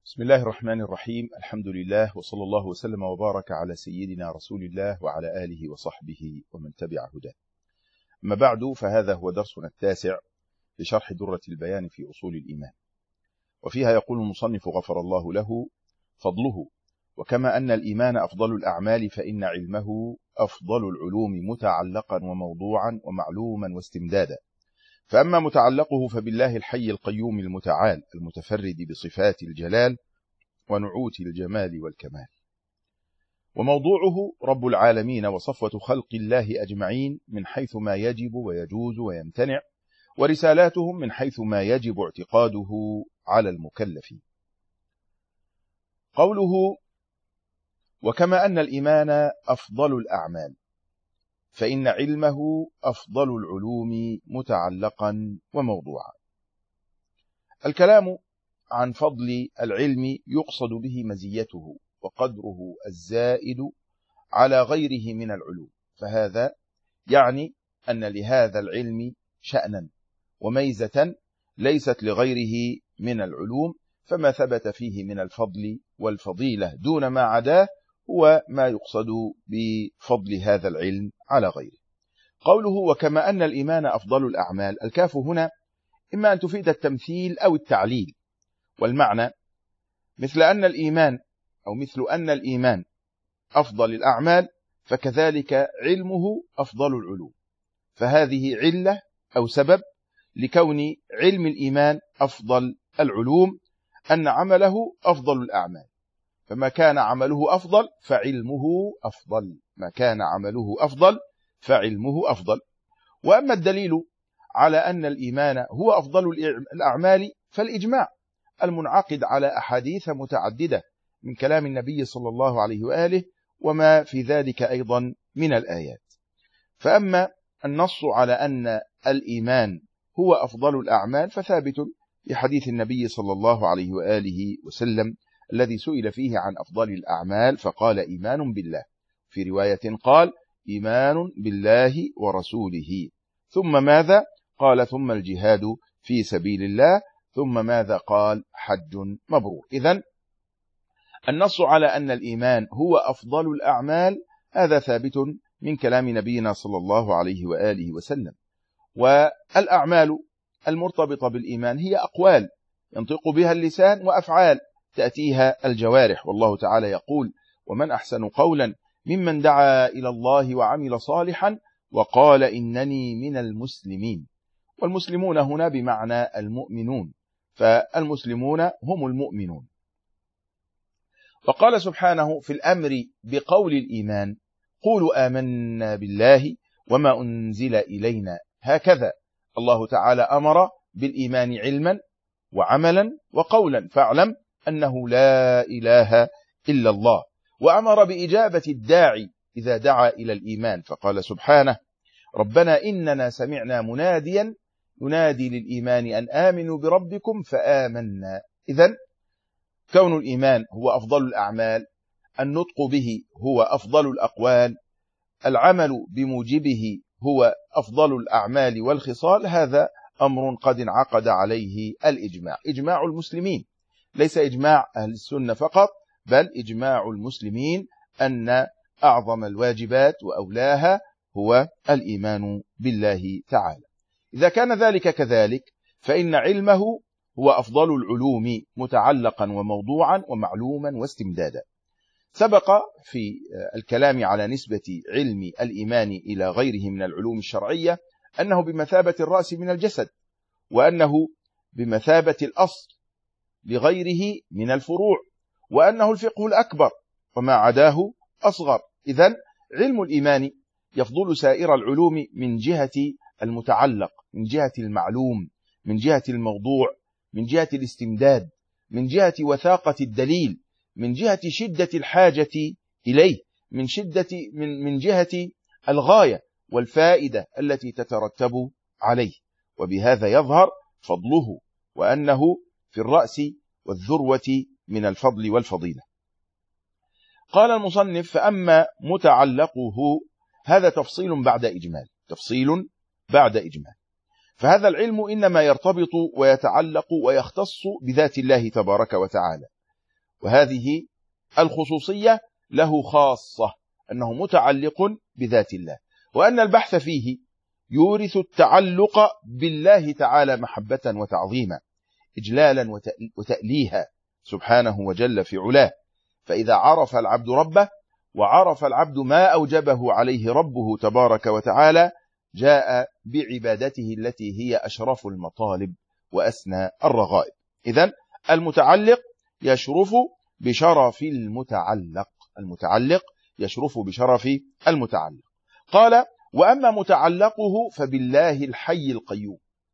بسم الله الرحمن الرحيم. الحمد لله وصلى الله وسلم وبارك على سيدنا رسول الله وعلى آله وصحبه ومن تبع هداه. أما بعد، فهذا هو درسنا التاسع لشرح درة البيان في أصول الإيمان، وفيها يقول المصنف غفر الله له: فضله: وكما أن الإيمان أفضل الأعمال فإن علمه أفضل العلوم متعلقا وموضوعا ومعلوما واستمدادا. فأما متعلقه فبالله الحي القيوم المتعال المتفرد بصفات الجلال ونعوت الجمال والكمال، وموضوعه رب العالمين وصفوة خلق الله أجمعين من حيث ما يجب ويجوز ويمتنع، ورسالاتهم من حيث ما يجب اعتقاده على المكلف. قوله: وكما أن الإيمان أفضل الأعمال فإن علمه أفضل العلوم متعلقا وموضوعا. الكلام عن فضل العلم يقصد به مزيته وقدره الزائد على غيره من العلوم، فهذا يعني أن لهذا العلم شأنا وميزة ليست لغيره من العلوم، فما ثبت فيه من الفضل والفضيلة دون ما عداه هو ما يقصد بفضل هذا العلم على غيره. قوله: وكما أن الإيمان أفضل الأعمال، الكاف هنا إما أن تفيد التمثيل أو التعليل، والمعنى مثل أن الإيمان أفضل الأعمال فكذلك علمه أفضل العلوم، فهذه علة أو سبب لكون علم الإيمان أفضل العلوم أن عمله أفضل الأعمال، فما كان عمله أفضل فعلمه أفضل، ما كان عمله أفضل فعلمه أفضل. وأما الدليل على أن الإيمان هو أفضل الأعمال فالإجماع المنعقد على أحاديث متعددة من كلام النبي صلى الله عليه وآله وما في ذلك أيضا من الآيات. فأما النص على أن الإيمان هو أفضل الأعمال فثابت لحديث النبي صلى الله عليه وآله وسلم الذي سئل فيه عن أفضل الأعمال فقال: إيمان بالله، في رواية قال: إيمان بالله ورسوله، ثم ماذا؟ قال: ثم الجهاد في سبيل الله، ثم ماذا؟ قال: حج مبرور. إذن النص على أن الإيمان هو أفضل الأعمال هذا ثابت من كلام نبينا صلى الله عليه وآله وسلم. والأعمال المرتبطة بالإيمان هي أقوال ينطق بها اللسان وأفعال تأتيها الجوارح، والله تعالى يقول: ومن أحسن قولا ممن دعا إلى الله وعمل صالحا وقال إنني من المسلمين. والمسلمون هنا بمعنى المؤمنون، فالمسلمون هم المؤمنون. وقال سبحانه في الأمر بقول الإيمان: قولوا آمنا بالله وما أنزل إلينا. هكذا الله تعالى أمر بالإيمان علما وعملا وقولا، فاعلم أنه لا إله إلا الله، وأمر بإجابة الداعي إذا دعا إلى الإيمان، فقال سبحانه: ربنا إننا سمعنا مناديا ينادي للإيمان أن آمنوا بربكم فآمنا. إذن كون الإيمان هو أفضل الأعمال، النطق به هو أفضل الأقوال، العمل بموجبه هو أفضل الأعمال والخصال، هذا أمر قد انعقد عليه الإجماع، إجماع المسلمين، ليس إجماع أهل السنة فقط، بل إجماع المسلمين أن أعظم الواجبات وأولاها هو الإيمان بالله تعالى. إذا كان ذلك كذلك فإن علمه هو أفضل العلوم متعلقا وموضوعا ومعلوما واستمدادا. سبق في الكلام على نسبة علم الإيمان إلى غيره من العلوم الشرعية أنه بمثابة الرأس من الجسد، وأنه بمثابة الأصل لغيره من الفروع، وأنه الفقه الأكبر وما عداه أصغر. إذن علم الإيمان يفضل سائر العلوم من جهة المتعلق، من جهة المعلوم، من جهة الموضوع، من جهة الاستمداد، من جهة وثاقة الدليل، من جهة شدة الحاجة إليه، من جهة الغاية والفائدة التي تترتب عليه، وبهذا يظهر فضله وأنه في الرأس والذروة من الفضل والفضيلة. قال المصنف: فأما متعلقه، هذا تفصيل بعد إجمال، فهذا العلم إنما يرتبط ويتعلق ويختص بذات الله تبارك وتعالى، وهذه الخصوصية له خاصة، أنه متعلق بذات الله، وأن البحث فيه يورث التعلق بالله تعالى محبة وتعظيما، إجلالا وتأليها سبحانه وجل في علاه. فإذا عرف العبد ربه وعرف العبد ما أوجبه عليه ربه تبارك وتعالى، جاء بعبادته التي هي أشرف المطالب وأسنى الرغائب. إذن المتعلق يشرف بشرف المتعلق، المتعلق يشرف بشرف المتعلق. قال: وأما متعلقه فبالله الحي القيوم،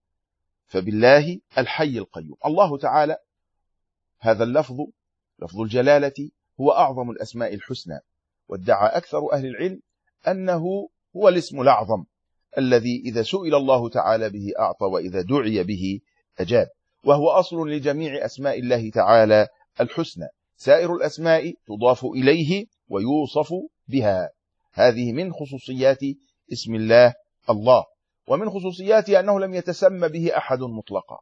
فبالله الحي القيوم. الله تعالى هذا اللفظ لفظ الجلالة هو أعظم الأسماء الحسنى، وادعى أكثر أهل العلم أنه هو الاسم الأعظم الذي إذا سئل الله تعالى به أعطى، وإذا دعي به أجاب، وهو أصل لجميع أسماء الله تعالى الحسنى. سائر الأسماء تضاف إليه ويوصف بها. هذه من خصوصيات اسم الله الله، ومن خصوصياته أنه لم يتسمى به أحد مطلقا،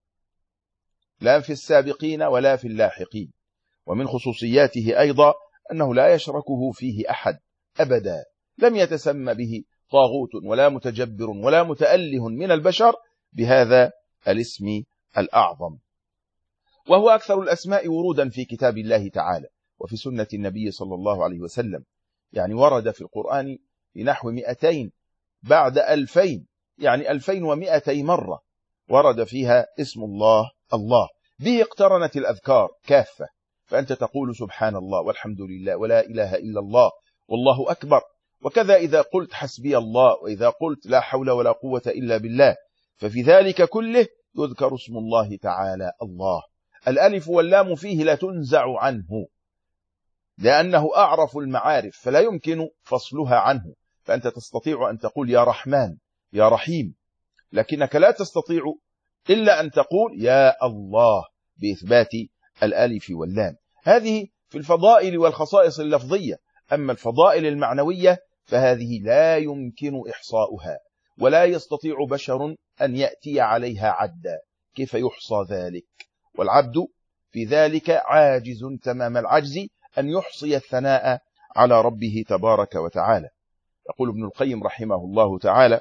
لا في السابقين ولا في اللاحقين. ومن خصوصياته أيضا أنه لا يشركه فيه أحد أبدا، لم يتسمى به طاغوت ولا متجبر ولا متأله من البشر بهذا الاسم الأعظم. وهو أكثر الأسماء ورودا في كتاب الله تعالى وفي سنة النبي صلى الله عليه وسلم، يعني ورد في القرآن بنحو 200 بعد 2000، يعني 2200 مرة ورد فيها اسم الله الله. به اقترنت الأذكار كافة، فأنت تقول سبحان الله والحمد لله ولا إله إلا الله والله أكبر، وكذا إذا قلت حسبي الله، وإذا قلت لا حول ولا قوة إلا بالله، ففي ذلك كله يذكر اسم الله تعالى الله. الألف واللام فيه لا تنزع عنه، لأنه أعرف المعارف فلا يمكن فصلها عنه. فأنت تستطيع أن تقول يا رحمن يا رحيم، لكنك لا تستطيع إلا أن تقول يا الله بإثبات الألف واللام. هذه في الفضائل والخصائص اللفظية. أما الفضائل المعنوية فهذه لا يمكن إحصاؤها، ولا يستطيع بشر أن يأتي عليها عدا. كيف يحصى ذلك؟ والعبد في ذلك عاجز تمام العجز أن يحصي الثناء على ربه تبارك وتعالى. يقول ابن القيم رحمه الله تعالى: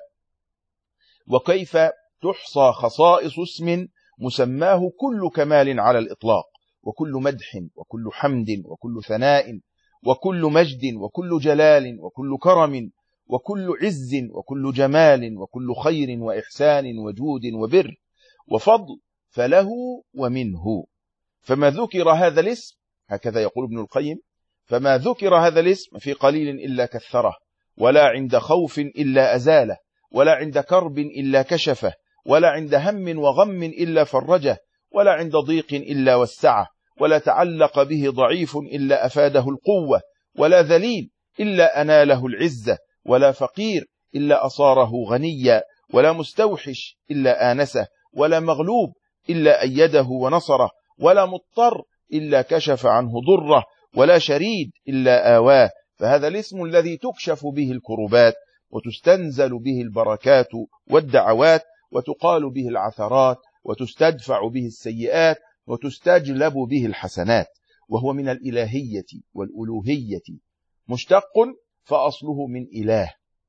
وكيف تحصى خصائص اسم مسماه كل كمال على الإطلاق، وكل مدح وكل حمد وكل ثناء وكل مجد وكل جلال وكل كرم وكل عز وكل جمال وكل خير وإحسان وجود وبر وفضل، فله ومنه. فما ذكر هذا الاسم، هكذا يقول ابن القيم، فما ذكر هذا الاسم في قليل إلا كثره، ولا عند خوف إلا أزاله، ولا عند كرب إلا كشفه، ولا عند هم وغم إلا فرجه، ولا عند ضيق إلا وسعه، ولا تعلق به ضعيف إلا أفاده القوة، ولا ذليل إلا أناله العزة، ولا فقير إلا أصاره غنيا، ولا مستوحش إلا آنسه، ولا مغلوب إلا أيده ونصره، ولا مضطر إلا كشف عنه ضره، ولا شريد إلا آواه. فهذا الاسم الذي تكشف به الكربات، وتستنزل به البركات والدعوات، وتقال به العثرات، وتستدفع به السيئات، وتستجلب به الحسنات. وهو من الإلهية والألوهية مشتق، فأصله من إله،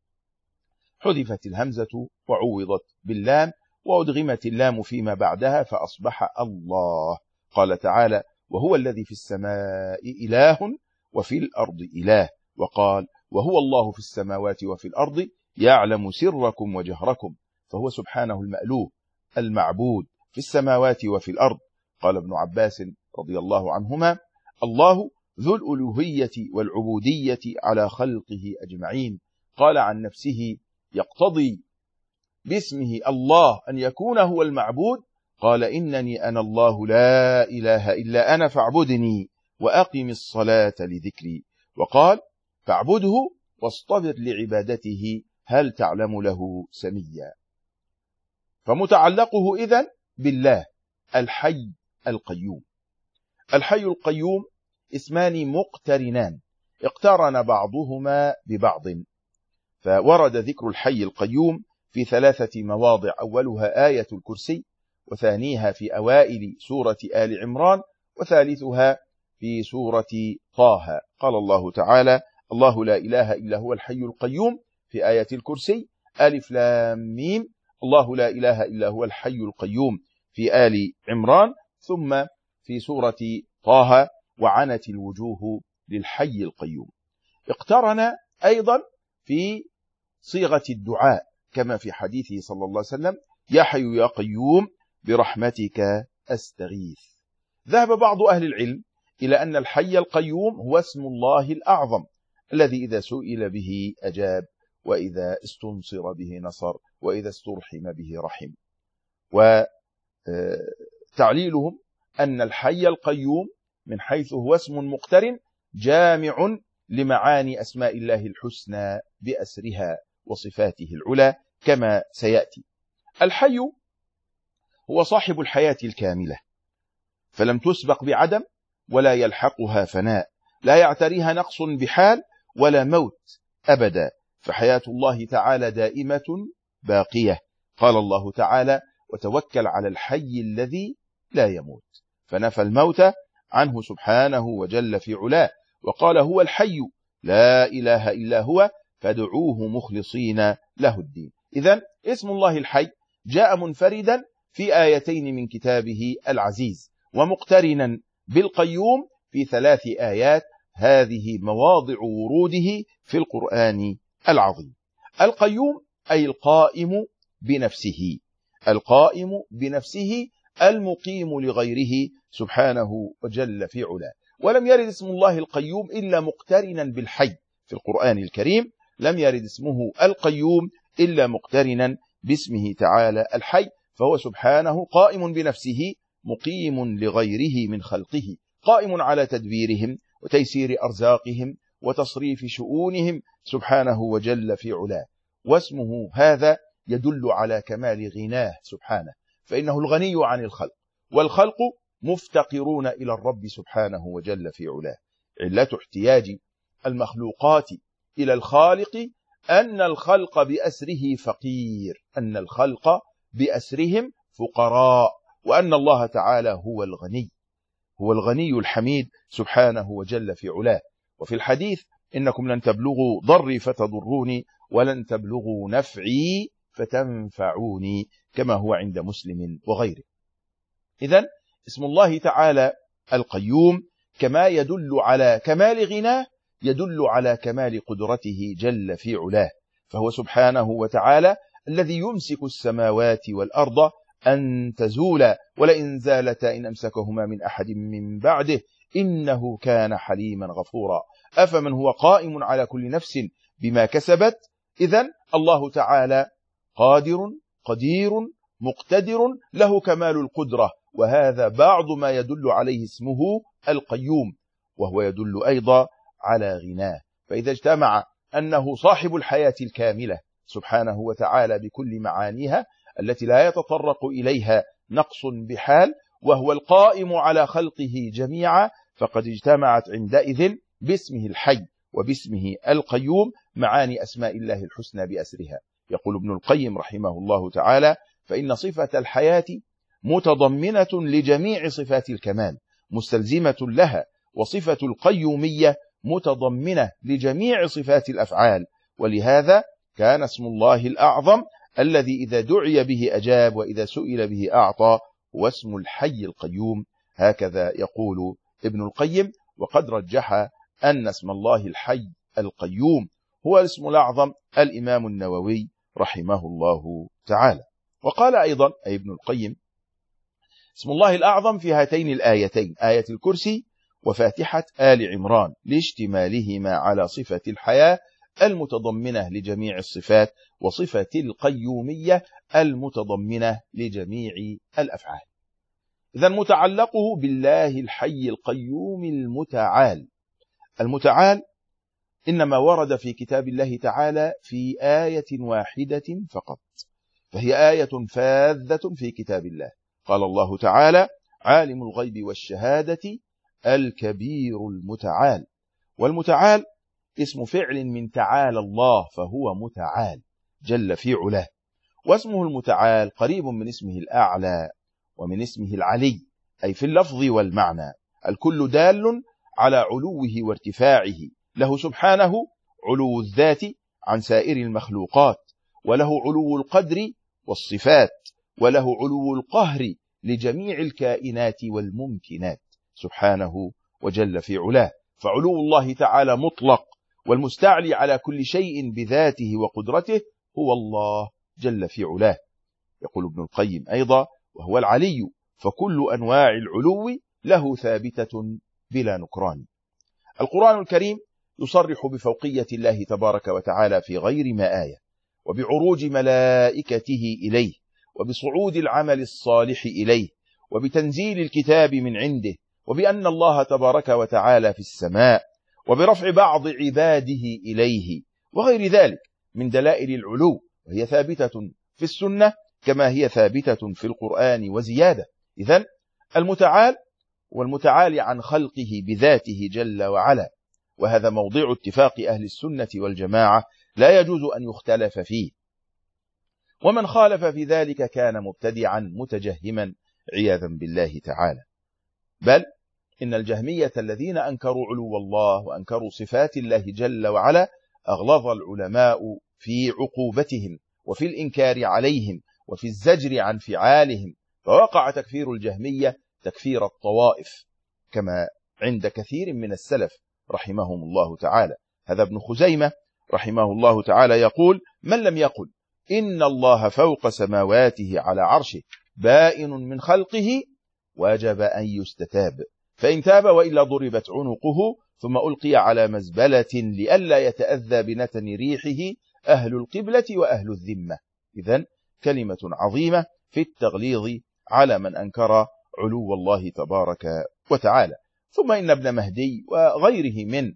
حذفت الهمزة وعوضت باللام، وأدغمت اللام فيما بعدها فأصبح الله. قال تعالى: وهو الذي في السماء إله وفي الأرض إله. وقال: وهو الله في السماوات وفي الأرض يعلم سركم وجهركم. فهو سبحانه المألوه المعبود في السماوات وفي الأرض. قال ابن عباس رضي الله عنهما: الله ذو الألوهية والعبودية على خلقه أجمعين. قال عن نفسه: يقتضي باسمه الله أن يكون هو المعبود. قال: إنني أنا الله لا إله إلا أنا فاعبدني وأقم الصلاة لذكري. وقال: فاعبده واصطبر لعبادته هل تعلم له سميا. فمتعلقه إذن بالله الحي القيوم. الحي القيوم اسمان مقترنان اقترن بعضهما ببعض، فورد ذكر الحي القيوم في 3 مواضع، أولها آية الكرسي، وثانيها في أوائل سورة آل عمران، وثالثها في سورة طه. قال الله تعالى: الله لا إله إلا هو الحي القيوم في آية الكرسي. ألف لام ميم. الله لا إله إلا هو الحي القيوم في آل عمران. ثم في سورة طه: وعنت الوجوه للحي القيوم. اقترن أيضا في صيغة الدعاء كما في حديثه صلى الله عليه وسلم: يا حي يا قيوم برحمتك أستغيث. ذهب بعض أهل العلم إلى أن الحي القيوم هو اسم الله الأعظم الذي إذا سئل به أجاب، وإذا استنصر به نصر، وإذا استرحم به رحم. وتعليلهم أن الحي القيوم من حيث هو اسم مقترن جامع لمعاني أسماء الله الحسنى بأسرها وصفاته العلى كما سيأتي. الحي هو صاحب الحياة الكاملة، فلم تسبق بعدم ولا يلحقها فناء، لا يعتريها نقص بحال ولا موت أبدا، فحياة الله تعالى دائمة باقية. قال الله تعالى: وتوكل على الحي الذي لا يموت، فنفى الموت عنه سبحانه وجل في علاه، وقال: هو الحي لا إله إلا هو فادعوه مخلصين له الدين. إذن اسم الله الحي جاء منفردا في آيتين من كتابه العزيز، ومقترنا بالقيوم في 3 آيات، هذه مواضع وروده في القرآن العظيم. القيوم أي القائم بنفسه، القائم بنفسه المقيم لغيره سبحانه وجل في علاه. ولم يرد اسم الله القيوم إلا مقترنا بالحي في القرآن الكريم، لم يرد اسمه القيوم إلا مقترنا باسمه تعالى الحي، فهو سبحانه قائم بنفسه مقيم لغيره من خلقه، قائم على تدبيرهم وتيسير أرزاقهم وتصريف شؤونهم سبحانه وجل في علاه. واسمه هذا يدل على كمال غناه سبحانه، فإنه الغني عن الخلق، والخلق مفتقرون إلى الرب سبحانه وجل في علاه. علة احتياج المخلوقات إلى الخالق أن الخلق بأسره فقير، أن الخلق بأسرهم فقراء، وأن الله تعالى هو الغني، هو الغني الحميد سبحانه وجل في علاه. وفي الحديث: إنكم لن تبلغوا ضري فتضروني، ولن تبلغوا نفعي فتنفعوني، كما هو عند مسلم وغيره. إذن اسم الله تعالى القيوم كما يدل على كمال غناه يدل على كمال قدرته جل في علاه، فهو سبحانه وتعالى الذي يمسك السماوات والأرض أن تزولا، ولئن زالتا إن أمسكهما من أحد من بعده إنه كان حليما غفورا. أفمن هو قائم على كل نفس بما كسبت. إذن الله تعالى قادر قدير مقتدر، له كمال القدرة، وهذا بعض ما يدل عليه اسمه القيوم، وهو يدل أيضا على غناه. فإذا اجتمع أنه صاحب الحياة الكاملة سبحانه وتعالى بكل معانيها التي لا يتطرق إليها نقص بحال، وهو القائم على خلقه جميعا، فقد اجتمعت عندئذ باسمه الحي وباسمه القيوم معاني أسماء الله الحسنى بأسرها. يقول ابن القيم رحمه الله تعالى: فإن صفة الحياة متضمنة لجميع صفات الكمال مستلزمة لها، وصفة القيومية متضمنة لجميع صفات الأفعال، ولهذا كان اسم الله الأعظم الذي إذا دعي به أجاب وإذا سئل به أعطى هو اسم الحي القيوم. هكذا يقول ابن القيم. وقد رجح أن اسم الله الحي القيوم هو الاسم الأعظم الإمام النووي رحمه الله تعالى. وقال أيضا أي ابن القيم: اسم الله الأعظم في هاتين الآيتين، آية الكرسي وفاتحة آل عمران، لاشتمالهما على صفة الحياة المتضمنة لجميع الصفات، وصفة القيومية المتضمنة لجميع الأفعال. إذن متعلقه بالله الحي القيوم المتعال. المتعال إنما ورد في كتاب الله تعالى في آية واحدة فقط، فهي آية فاذة في كتاب الله. قال الله تعالى: عالم الغيب والشهادة الكبير المتعال. والمتعال اسم فعل من تعالى الله، فهو متعال جل في علاه. واسمه المتعال قريب من اسمه الأعلى ومن اسمه العلي، أي في اللفظ والمعنى، الكل دال على علوه وارتفاعه، له سبحانه علو الذات عن سائر المخلوقات، وله علو القدر والصفات، وله علو القهر لجميع الكائنات والممكنات سبحانه وجل في علاه. فعلو الله تعالى مطلق، والمستعلي على كل شيء بذاته وقدرته هو الله جل في علاه. يقول ابن القيم أيضا: وهو العلي، فكل أنواع العلو له ثابتة بلا نكران. القرآن الكريم يصرح بفوقية الله تبارك وتعالى في غير ما آية، وبعروج ملائكته إليه، وبصعود العمل الصالح إليه، وبتنزيل الكتاب من عنده، وبأن الله تبارك وتعالى في السماء، وبرفع بعض عباده إليه، وغير ذلك من دلائل العلو، وهي ثابتة في السنة كما هي ثابتة في القرآن وزيادة. إذن المتعال والمتعالي عن خلقه بذاته جل وعلا، وهذا موضع اتفاق أهل السنة والجماعة لا يجوز أن يختلف فيه، ومن خالف في ذلك كان مبتدعا متجهما عياذا بالله تعالى. بل إن الجهمية الذين أنكروا علو الله وأنكروا صفات الله جل وعلا أغلظ العلماء في عقوبتهم وفي الإنكار عليهم وفي الزجر عن فعالهم، فوقع تكفير الجهمية تكفير الطوائف كما عند كثير من السلف رحمهم الله تعالى. هذا ابن خزيمة رحمه الله تعالى يقول: من لم يقل إن الله فوق سماواته على عرشه بائن من خلقه وجب أن يستتاب، فإن تاب وإلا ضربت عنقه ثم ألقي على مزبلة لئلا يتأذى بنتن ريحه أهل القبلة وأهل الذمة. إذن كلمة عظيمة في التغليظ على من أنكر علو الله تبارك وتعالى. ثم إن ابن مهدي وغيره من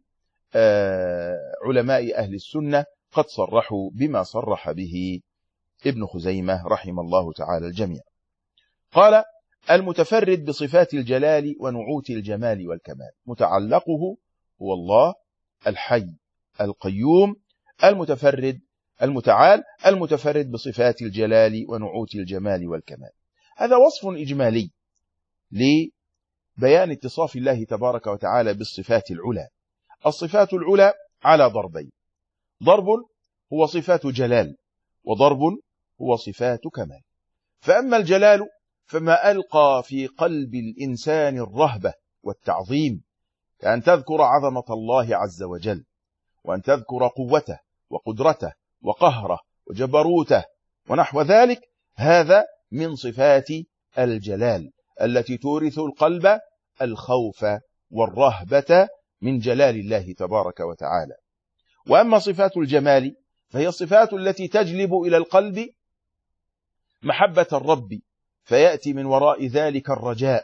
علماء أهل السنة قد صرحوا بما صرح به ابن خزيمة رحم الله تعالى الجميع. قال: المتفرد بصفات الجلال ونعوت الجمال والكمال، متعلقه هو الله الحي القيوم المتفرد المتعال المتفرد بصفات الجلال ونعوت الجمال والكمال. هذا وصف إجمالي لبيان اتصاف الله تبارك وتعالى بالصفات العلى. الصفات العلى على ضربين: ضرب هو صفات جلال، وضرب هو صفات كمال. فأما الجلال فما ألقى في قلب الإنسان الرهبة والتعظيم، كأن تذكر عظمة الله عز وجل، وأن تذكر قوته وقدرته وقهره وجبروته ونحو ذلك. هذا من صفات الجلال التي تورث القلب الخوف والرهبة من جلال الله تبارك وتعالى. وأما صفات الجمال فهي الصفات التي تجلب إلى القلب محبة الرب، فيأتي من وراء ذلك الرجاء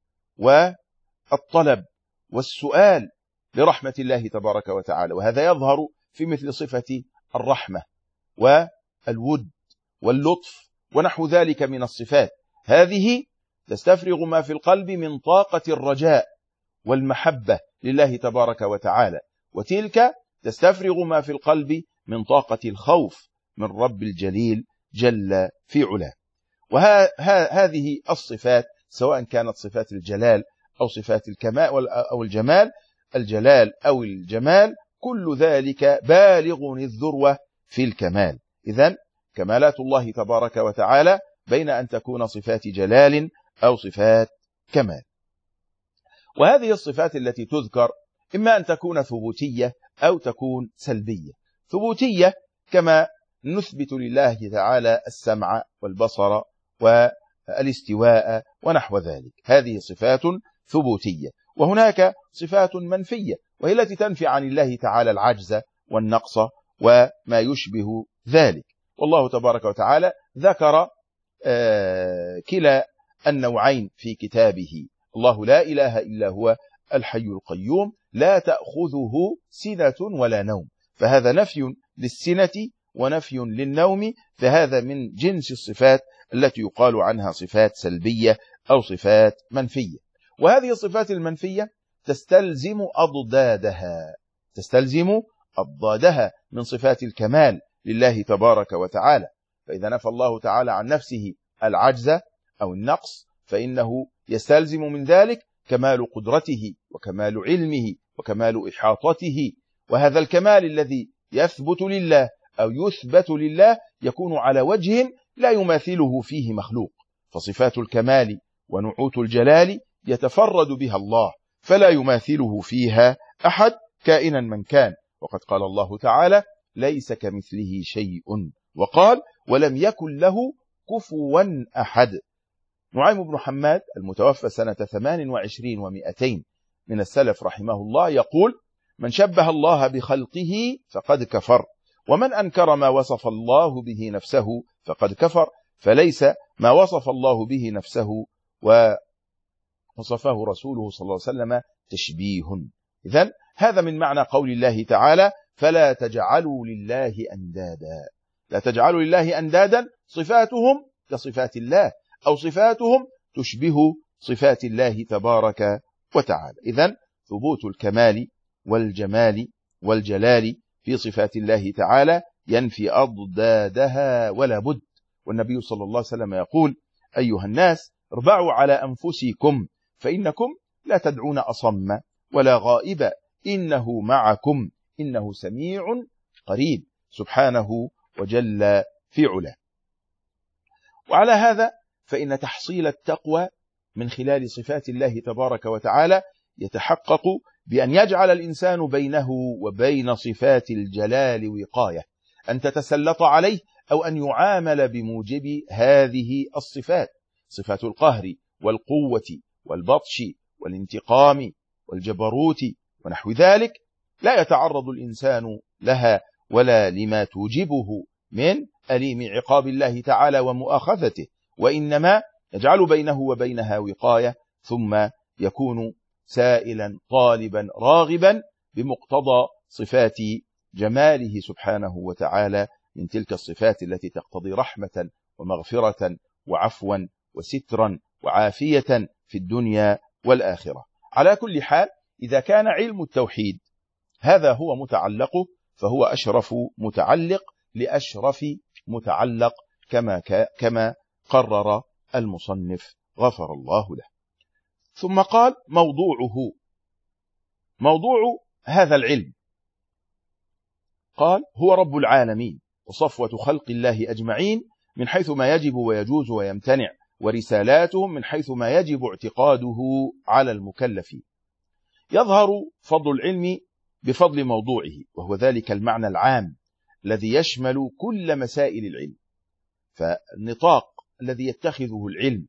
والطلب والسؤال لرحمة الله تبارك وتعالى. وهذا يظهر في مثل صفة الرحمة والود واللطف ونحو ذلك من الصفات. هذه تستفرغ ما في القلب من طاقة الرجاء والمحبة لله تبارك وتعالى، وتلك تستفرغ ما في القلب من طاقة الخوف من رب الجليل جل في علاه. وهذه الصفات سواء كانت صفات الجلال أو صفات الكمال أو الجمال، الجلال أو الجمال، كل ذلك بالغ الذروة في الكمال. إذن كمالات الله تبارك وتعالى بين أن تكون صفات جلال أو صفات كمال. وهذه الصفات التي تذكر إما أن تكون ثبوتية أو تكون سلبية. ثبوتية كما نثبت لله تعالى السمع والبصر والاستواء ونحو ذلك، هذه صفات ثبوتية. وهناك صفات منفية، وهي التي تنفي عن الله تعالى العجز والنقص وما يشبه ذلك. والله تبارك وتعالى ذكر كلا النوعين في كتابه: الله لا إله إلا هو الحي القيوم لا تأخذه سنة ولا نوم، فهذا نفي للسنة ونفي للنوم، فهذا من جنس الصفات التي يقال عنها صفات سلبية أو صفات منفية. وهذه الصفات المنفية تستلزم أضدادها من صفات الكمال لله تبارك وتعالى. فإذا نفى الله تعالى عن نفسه العجز أو النقص، فإنه يستلزم من ذلك كمال قدرته وكمال علمه وكمال إحاطته، وهذا الكمال الذي يثبت لله أو يثبت لله يكون على وجه لا يماثله فيه مخلوق، فصفات الكمال ونعوت الجلال يتفرد بها الله فلا يماثله فيها أحد كائنا من كان. وقد قال الله تعالى: ليس كمثله شيء، وقال: ولم يكن له كفوا أحد. نعيم بن حماد المتوفى سنة 28 و200 من السلف رحمه الله يقول: من شبه الله بخلقه فقد كفر، ومن أنكر ما وصف الله به نفسه فقد كفر، فليس ما وصف الله به نفسه ووصفه رسوله صلى الله عليه وسلم تشبيه. إذن هذا من معنى قول الله تعالى: فلا تجعلوا لله أندادا. لا تجعلوا لله أندادا صفاتهم كصفات الله، أو صفاتهم تشبه صفات الله تبارك وتعالى. إذن ثبوت الكمال والجمال والجلال في صفات الله تعالى ينفي أضدادها ولا بد. والنبي صلى الله عليه وسلم يقول: أيها الناس اربعوا على أنفسكم فإنكم لا تدعون أصم ولا غائب، إنه معكم إنه سميع قريب، سبحانه وجل في علاه. وعلى هذا فإن تحصيل التقوى من خلال صفات الله تبارك وتعالى يتحقق بأن يجعل الإنسان بينه وبين صفات الجلال وقاية، أن تتسلط عليه أو أن يعامل بموجب هذه الصفات، صفات القهر والقوة والبطش والانتقام والجبروت ونحو ذلك، لا يتعرض الإنسان لها ولا لما توجبه من أليم عقاب الله تعالى ومؤاخذته، وإنما يجعل بينه وبينها وقاية، ثم يكون سائلا طالبا راغبا بمقتضى صفات جماله سبحانه وتعالى من تلك الصفات التي تقتضي رحمة ومغفرة وعفوا وسترا وعافية في الدنيا والآخرة. على كل حال، إذا كان علم التوحيد هذا هو متعلقه فهو أشرف متعلق لأشرف متعلق كما قرر المصنف غفر الله له. ثم قال: موضوع هذا العلم، قال: هو رب العالمين وصفوة خلق الله أجمعين من حيث ما يجب ويجوز ويمتنع، ورسالاتهم من حيث ما يجب اعتقاده على المكلف. يظهر فضل العلم بفضل موضوعه، وهو ذلك المعنى العام الذي يشمل كل مسائل العلم. فالنطاق الذي يتخذه العلم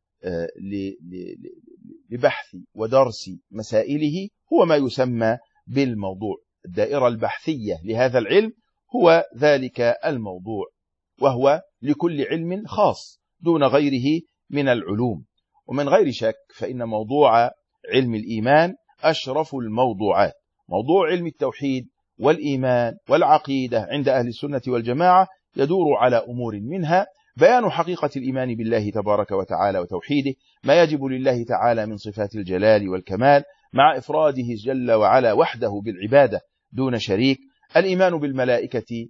لبحث ودرس مسائله هو ما يسمى بالموضوع. الدائرة البحثية لهذا العلم هو ذلك الموضوع، وهو لكل علم خاص دون غيره من العلوم. ومن غير شك فإن موضوع علم الإيمان أشرف الموضوعات. موضوع علم التوحيد والإيمان والعقيدة عند أهل السنة والجماعة يدور على أمور، منها بيان حقيقة الإيمان بالله تبارك وتعالى وتوحيده، ما يجب لله تعالى من صفات الجلال والكمال مع إفراده جل وعلا وحده بالعبادة دون شريك، الإيمان بالملائكة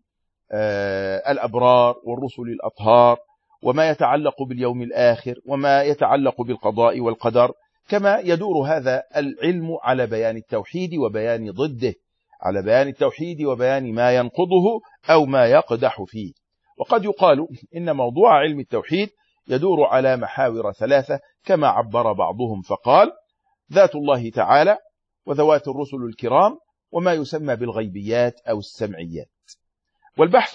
الأبرار والرسل الأطهار، وما يتعلق باليوم الآخر، وما يتعلق بالقضاء والقدر. كما يدور هذا العلم على بيان التوحيد وبيان ضده، على بيان التوحيد وبيان ما ينقضه أو ما يقدح فيه. وقد يقال إن موضوع علم التوحيد يدور على محاور ثلاثة كما عبر بعضهم فقال: ذات الله تعالى، وذوات الرسل الكرام، وما يسمى بالغيبيات أو السمعيات. والبحث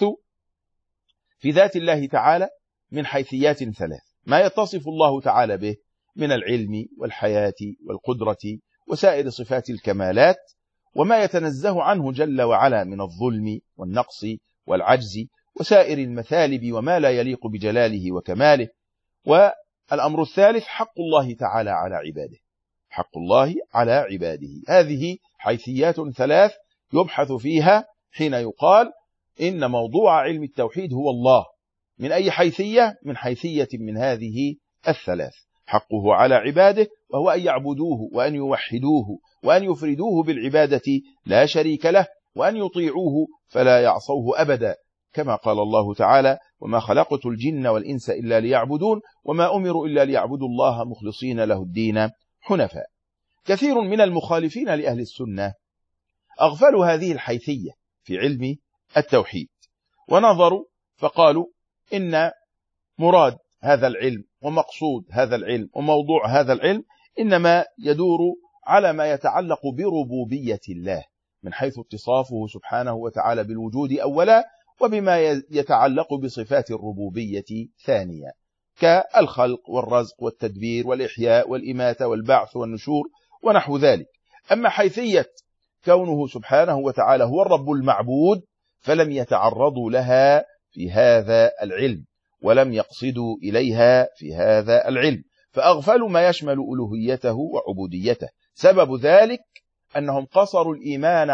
في ذات الله تعالى من حيثيات ثلاث: ما يتصف الله تعالى به من العلم والحياة والقدرة وسائر صفات الكمالات، وما يتنزه عنه جل وعلا من الظلم والنقص والعجز وسائر المثالب وما لا يليق بجلاله وكماله. والأمر الثالث: حق الله تعالى على عباده، حق الله على عباده. هذه حيثيات ثلاث يبحث فيها حين يقال إن موضوع علم التوحيد هو الله. من أي حيثية؟ من حيثية من هذه الثلاث: حقه على عباده، وهو أن يعبدوه وأن يوحدوه وأن يفردوه بالعبادة لا شريك له، وأن يطيعوه فلا يعصوه أبدا، كما قال الله تعالى: وما خلقت الجن والإنس إلا ليعبدون وما أمروا إلا ليعبدوا الله مخلصين له الدين حنفاء. كثير من المخالفين لأهل السنة أغفلوا هذه الحيثية في علم التوحيد، ونظروا فقالوا إن مراد هذا العلم ومقصود هذا العلم وموضوع هذا العلم إنما يدور على ما يتعلق بربوبية الله من حيث اتصافه سبحانه وتعالى بالوجود أولا، وبما يتعلق بصفات الربوبية ثانيا، كالخلق والرزق والتدبير والإحياء والإماتة والبعث والنشور ونحو ذلك. أما حيثية كونه سبحانه وتعالى هو الرب المعبود فلم يتعرضوا لها في هذا العلم ولم يقصدوا إليها في هذا العلم، فأغفلوا ما يشمل ألوهيته وعبوديته. سبب ذلك أنهم قصروا الإيمان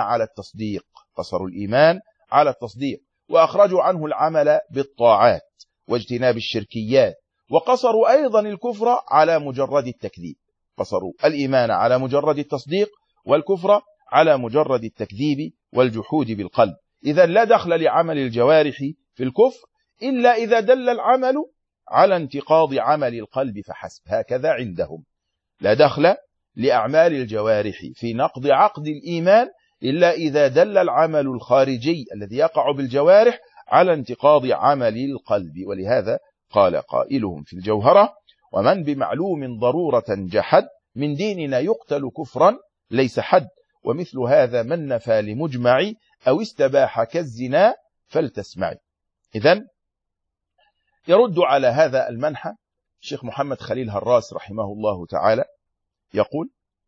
على التصديق وأخرجوا عنه العمل بالطاعات واجتناب الشركيات، وقصروا أيضا الكفر على مجرد التكذيب، قصروا الإيمان على مجرد التصديق والكفر على مجرد التكذيب والجحود بالقلب. إذا لا دخل لعمل الجوارح في الكفر إلا إذا دل العمل على انتقاض عمل القلب فحسب، هكذا عندهم. لا دخل لأعمال الجوارح في نقض عقد الإيمان إلا إذا دل العمل الخارجي الذي يقع بالجوارح على انتقاض عمل القلب. ولهذا قال قائلهم في الجوهرة: ومن بمعلوم ضرورة جحد من ديننا يقتل كفرا ليس حد، ومثل هذا من نفى لمجمع أو استباح كالزنا فلتسمعي. إذن يرد على هذا المنحى الشيخ محمد خليل هراس رحمه الله تعالى، يقول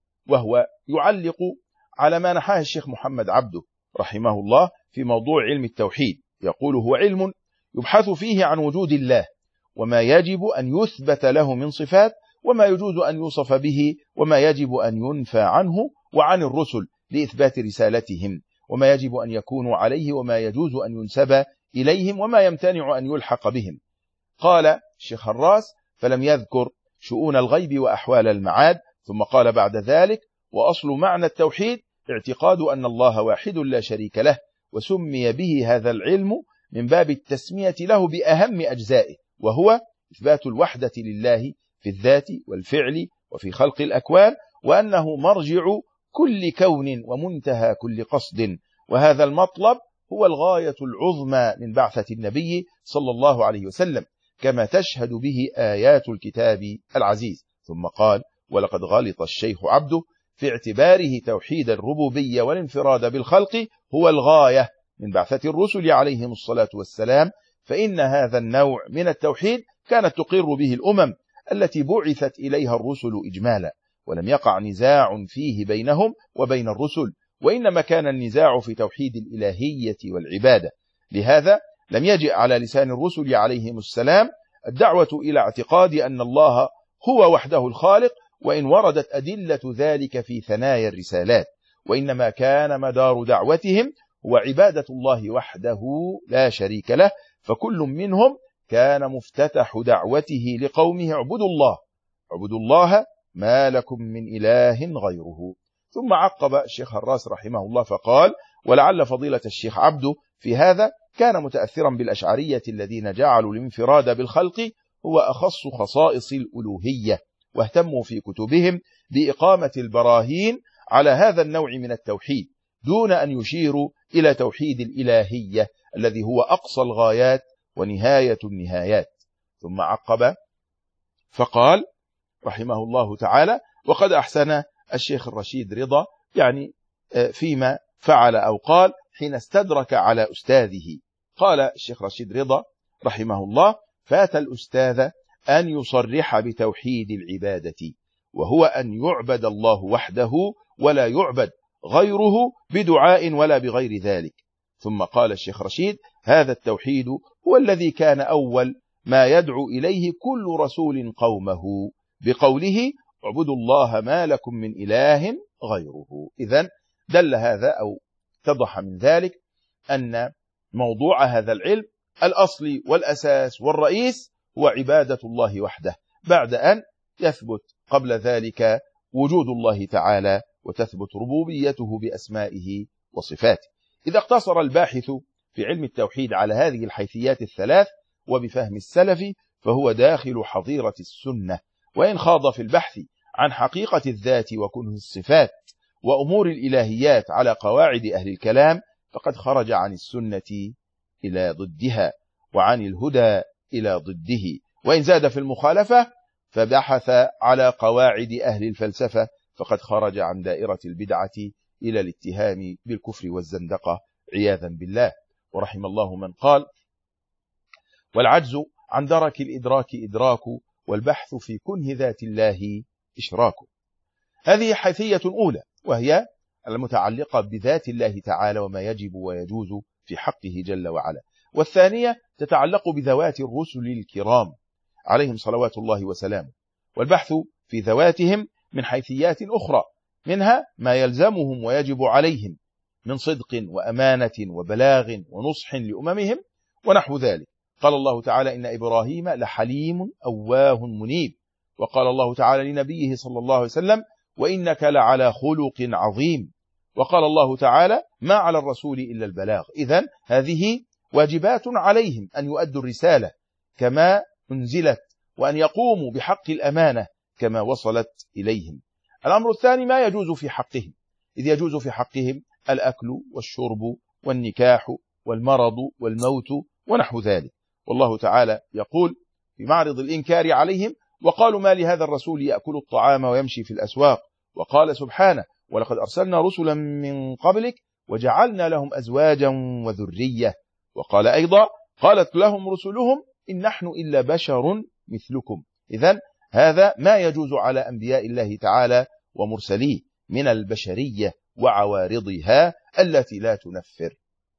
وهو يعلق على ما نحاه الشيخ محمد عبده رحمه الله في موضوع علم التوحيد، يقول: هو علم يبحث فيه عن وجود الله وما يجب أن يثبت له من صفات، وما يجوز أن يوصف به، وما يجب أن ينفى عنه وعن الرسل لإثبات رسالتهم، وما يجب أن يكونوا عليه، وما يجوز أن ينسب إليهم، وما يمتنع أن يلحق بهم. قال الشيخ هراس: فلم يذكر شؤون الغيب وأحوال المعاد، ثم قال بعد ذلك: وأصل معنى التوحيد اعتقاد أن الله واحد لا شريك له، وسمي به هذا العلم من باب التسمية له بأهم أجزائه، وهو إثبات الوحدة لله في الذات والفعل وفي خلق الأكوان، وأنه مرجع كل كون ومنتهى كل قصد، وهذا المطلب هو الغاية العظمى من بعثة النبي صلى الله عليه وسلم، كما تشهد به آيات الكتاب العزيز. ثم قال: ولقد غلط الشيخ عبده في اعتباره توحيد الربوبية والانفراد بالخلق هو الغاية من بعثة الرسل عليهم الصلاة والسلام، فإن هذا النوع من التوحيد كانت تقر به الأمم التي بعثت إليها الرسل إجمالا، ولم يقع نزاع فيه بينهم وبين الرسل، وإنما كان النزاع في توحيد الإلهية والعبادة. لهذا لم يجئ على لسان الرسل عليهم السلام الدعوة إلى اعتقاد أن الله هو وحده الخالق، وإن وردت أدلة ذلك في ثنايا الرسالات، وإنما كان مدار دعوتهم هو عبادة الله وحده لا شريك له، فكل منهم كان مفتتح دعوته لقومه: اعبدوا الله ما لكم من إله غيره. ثم عقب الشيخ هراس رحمه الله فقال: ولعل فضيلة الشيخ عبده في هذا كان متأثرا بالأشعرية الذين جعلوا الانفراد بالخلق هو أخص خصائص الألوهية، واهتموا في كتبهم بإقامة البراهين على هذا النوع من التوحيد دون أن يشيروا إلى توحيد الإلهية الذي هو أقصى الغايات ونهاية النهايات. ثم عقب فقال رحمه الله تعالى: وقد أحسن الشيخ الرشيد رضا يعني فيما فعل أو قال حين استدرك على أستاذه. قال الشيخ رشيد رضا رحمه الله: فات الأستاذ أن يصرح بتوحيد العبادة، وهو أن يعبد الله وحده ولا يعبد غيره بدعاء ولا بغير ذلك. ثم قال الشيخ رشيد: هذا التوحيد هو الذي كان أول ما يدعو إليه كل رسول قومه بقوله: اعبدوا الله ما لكم من إله غيره. إذن دل هذا أو اتضح من ذلك أن موضوع هذا العلم الأصلي والأساس والرئيس هو عبادة الله وحده، بعد أن يثبت قبل ذلك وجود الله تعالى وتثبت ربوبيته بأسمائه وصفاته. إذا اقتصر الباحث في علم التوحيد على هذه الحيثيات الثلاث وبفهم السلف فهو داخل حظيرة السنة، وإن خاض في البحث عن حقيقة الذات وكنه الصفات وأمور الإلهيات على قواعد أهل الكلام فقد خرج عن السنة إلى ضدها وعن الهدى إلى ضده، وإن زاد في المخالفة فبحث على قواعد أهل الفلسفة فقد خرج عن دائرة البدعة إلى الاتهام بالكفر والزندقة عياذا بالله. ورحم الله من قال: والعجز عن درك الإدراك إدراك، والبحث في كنه ذات الله إشراك. هذه حيثية أولى، وهي المتعلقة بذات الله تعالى وما يجب ويجوز في حقه جل وعلا. والثانية تتعلق بذوات الرسل الكرام عليهم صلوات الله وسلامه، والبحث في ذواتهم من حيثيات أخرى، منها ما يلزمهم ويجب عليهم من صدق وأمانة وبلاغ ونصح لأممهم ونحو ذلك. قال الله تعالى: إن إبراهيم لحليم أواه منيب. وقال الله تعالى لنبيه صلى الله عليه وسلم: وإنك لعلى خلق عظيم. وقال الله تعالى: ما على الرسول إلا البلاغ. إذن هذه واجبات عليهم أن يؤدوا الرسالة كما أنزلت، وأن يقوموا بحق الأمانة كما وصلت إليهم. الأمر الثاني ما يجوز في حقهم، إذ يجوز في حقهم الأكل والشرب والنكاح والمرض والموت ونحو ذلك. والله تعالى يقول في معرض الإنكار عليهم: وقالوا ما لهذا الرسول يأكل الطعام ويمشي في الأسواق. وقال سبحانه: ولقد أرسلنا رسلا من قبلك وجعلنا لهم أزواجا وذرية. وقال أيضا: قالت لهم رسلهم إن نحن إلا بشر مثلكم. إذن هذا ما يجوز على أنبياء الله تعالى ومرسليه من البشرية وعوارضها التي لا تنفر.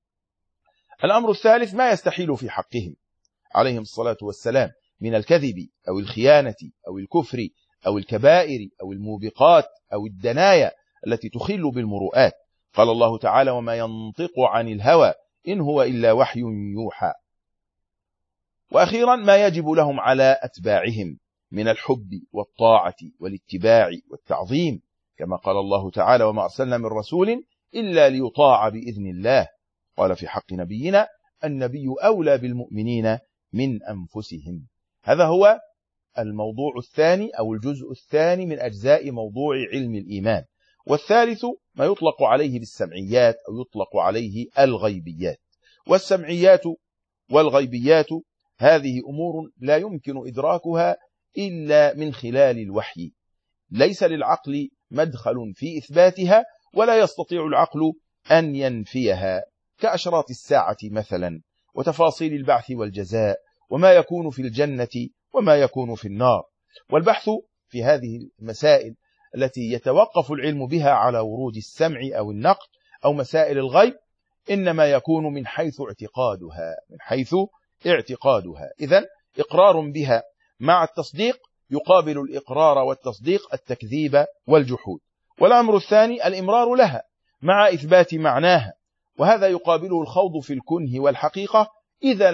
الأمر الثالث ما يستحيل في حقهم عليهم الصلاة والسلام من الكذب أو الخيانة أو الكفر أو الكبائر أو الموبقات أو الدنايا التي تخل بالمروءات. قال الله تعالى: وما ينطق عن الهوى إن هو إلا وحي يوحى. وأخيرا ما يجب لهم على أتباعهم من الحب والطاعة والاتباع والتعظيم، كما قال الله تعالى: وما أرسلنا من رسول إلا ليطاع بإذن الله. قال في حق نبينا: النبي أولى بالمؤمنين من أنفسهم. هذا هو الموضوع الثاني أو الجزء الثاني من أجزاء موضوع علم الإيمان. والثالث ما يطلق عليه بالسمعيات أو يطلق عليه الغيبيات. والسمعيات والغيبيات هذه أمور لا يمكن إدراكها إلا من خلال الوحي، ليس للعقل مدخل في إثباتها، ولا يستطيع العقل أن ينفيها، كأشراط الساعة مثلا، وتفاصيل البعث والجزاء، وما يكون في الجنة وما يكون في النار. والبحث في هذه المسائل التي يتوقف العلم بها على ورود السمع أو النقل أو مسائل الغيب إنما يكون من حيث اعتقادها. إذن إقرار بها مع التصديق يقابل الإقرار والتصديق التكذيب والجحود. والأمر الثاني الإمرار لها مع إثبات معناها، وهذا يقابله الخوض في الكنه والحقيقة إذا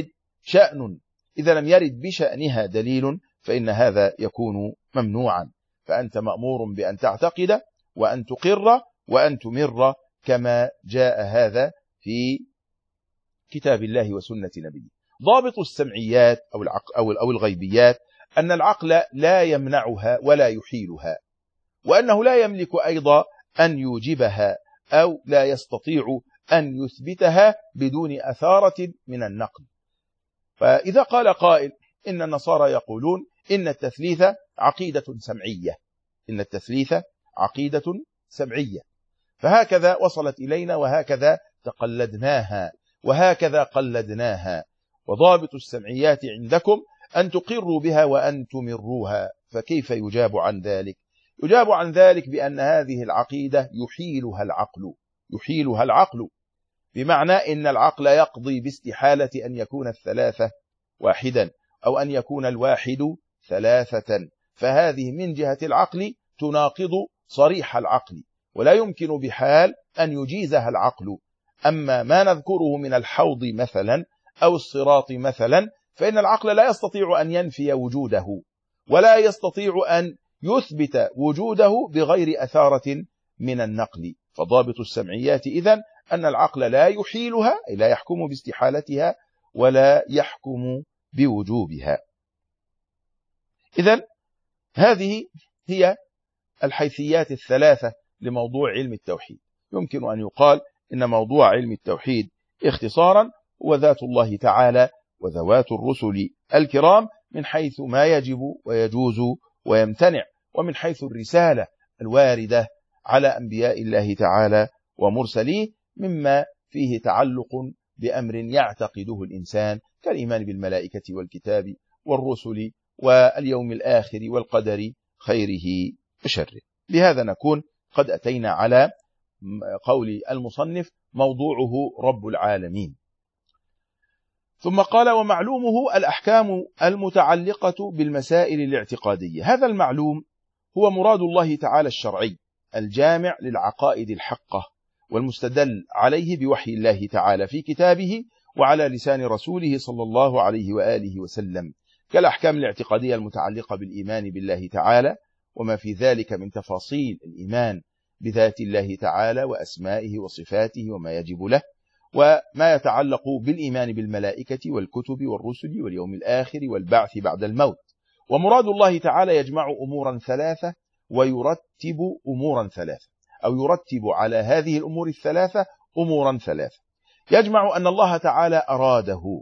لم يرد بشأنها دليل، فإن هذا يكون ممنوعا. فأنت مأمور بأن تعتقد وأن تقر وأن تمر كما جاء هذا في كتاب الله وسنة نبيه. ضابط السمعيات أو الغيبيات أن العقل لا يمنعها ولا يحيلها، وأنه لا يملك أيضا أن يوجبها أو لا يستطيع أن يثبتها بدون أثارة من النقل. فإذا قال قائل إن النصارى يقولون إن التثليث عقيدة سمعية، فهكذا وصلت إلينا وهكذا تقلدناها وهكذا قلدناها، وضابط السمعيات عندكم أن تقروا بها وأن تمروها، فكيف يجاب عن ذلك؟ يجاب عن ذلك بأن هذه العقيدة يحيلها العقل، بمعنى إن العقل يقضي باستحالة أن يكون الثلاثة واحدا أو أن يكون الواحد ثلاثة، فهذه من جهة العقل تناقض صريح العقل، ولا يمكن بحال أن يجيزها العقل. أما ما نذكره من الحوض مثلا أو الصراط مثلا فإن العقل لا يستطيع أن ينفي وجوده، ولا يستطيع أن يثبت وجوده بغير أثارة من النقل. فضابط السمعيات إذن أن العقل لا يحيلها، لا يحكم باستحالتها ولا يحكم بوجوبها. إذن هذه هي الحيثيات الثلاثة لموضوع علم التوحيد. يمكن أن يقال إن موضوع علم التوحيد اختصارا هو ذات الله تعالى وذوات الرسل الكرام من حيث ما يجب ويجوز ويمتنع، ومن حيث الرسالة الواردة على أنبياء الله تعالى ومرسليه، مما فيه تعلق بأمر يعتقده الإنسان كالإيمان بالملائكة والكتاب والرسل واليوم الآخر والقدر خيره وشره. بهذا نكون قد أتينا على قول المصنف موضوعه رب العالمين. ثم قال: ومعلومه الأحكام المتعلقة بالمسائل الاعتقادية. هذا المعلوم هو مراد الله تعالى الشرعي الجامع للعقائد الحقة والمستدل عليه بوحي الله تعالى في كتابه وعلى لسان رسوله صلى الله عليه وآله وسلم، كالأحكام الاعتقادية المتعلقة بالإيمان بالله تعالى وما في ذلك من تفاصيل الإيمان بذات الله تعالى وأسمائه وصفاته وما يجب له، وما يتعلق بالإيمان بالملائكة والكتب والرسل واليوم الآخر والبعث بعد الموت. ومراد الله تعالى يجمع أمورا ثلاثة ويرتب أمورا ثلاثة، أو يرتب على هذه الأمور الثلاثة أمورا ثلاثة. يجمع أن الله تعالى أراده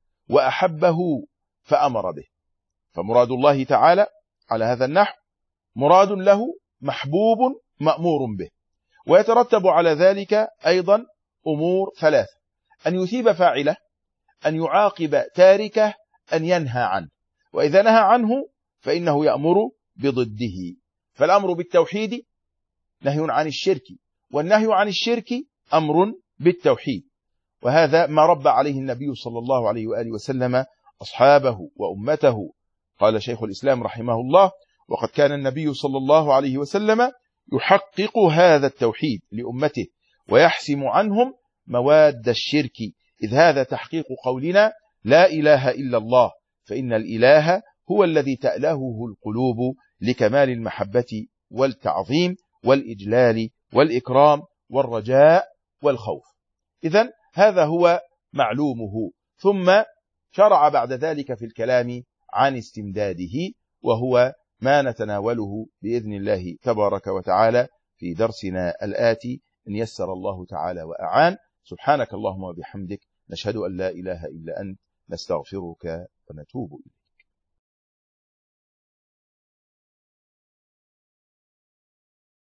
وأحبه فأمر به، فمراد الله تعالى على هذا النحو مراد له محبوب مأمور به. ويترتب على ذلك أيضا أمور ثلاثة: أن يثيب فاعله، أن يعاقب تاركه، أن ينهى عنه. وإذا نهى عنه فإنه يأمر بضده، فالأمر بالتوحيد نهي عن الشرك، والنهي عن الشرك أمر بالتوحيد. وهذا ما ربى عليه النبي صلى الله عليه وآله وسلم أصحابه وأمته. قال شيخ الإسلام رحمه الله: وقد كان النبي صلى الله عليه وسلم يحقق هذا التوحيد لأمته ويحسم عنهم مواد الشرك، إذ هذا تحقيق قولنا لا إله إلا الله، فإن الإله هو الذي تألهه القلوب لكمال المحبة والتعظيم والإجلال والإكرام والرجاء والخوف. إذن هذا هو معلومه. ثم شرع بعد ذلك في الكلام عن استمداده، وهو ما نتناوله بإذن الله تبارك وتعالى في درسنا الآتي إن يسر الله تعالى وأعان. سبحانك اللهم وبحمدك، نشهد أن لا إله إلا أنت، نستغفرك ونتوب إليك.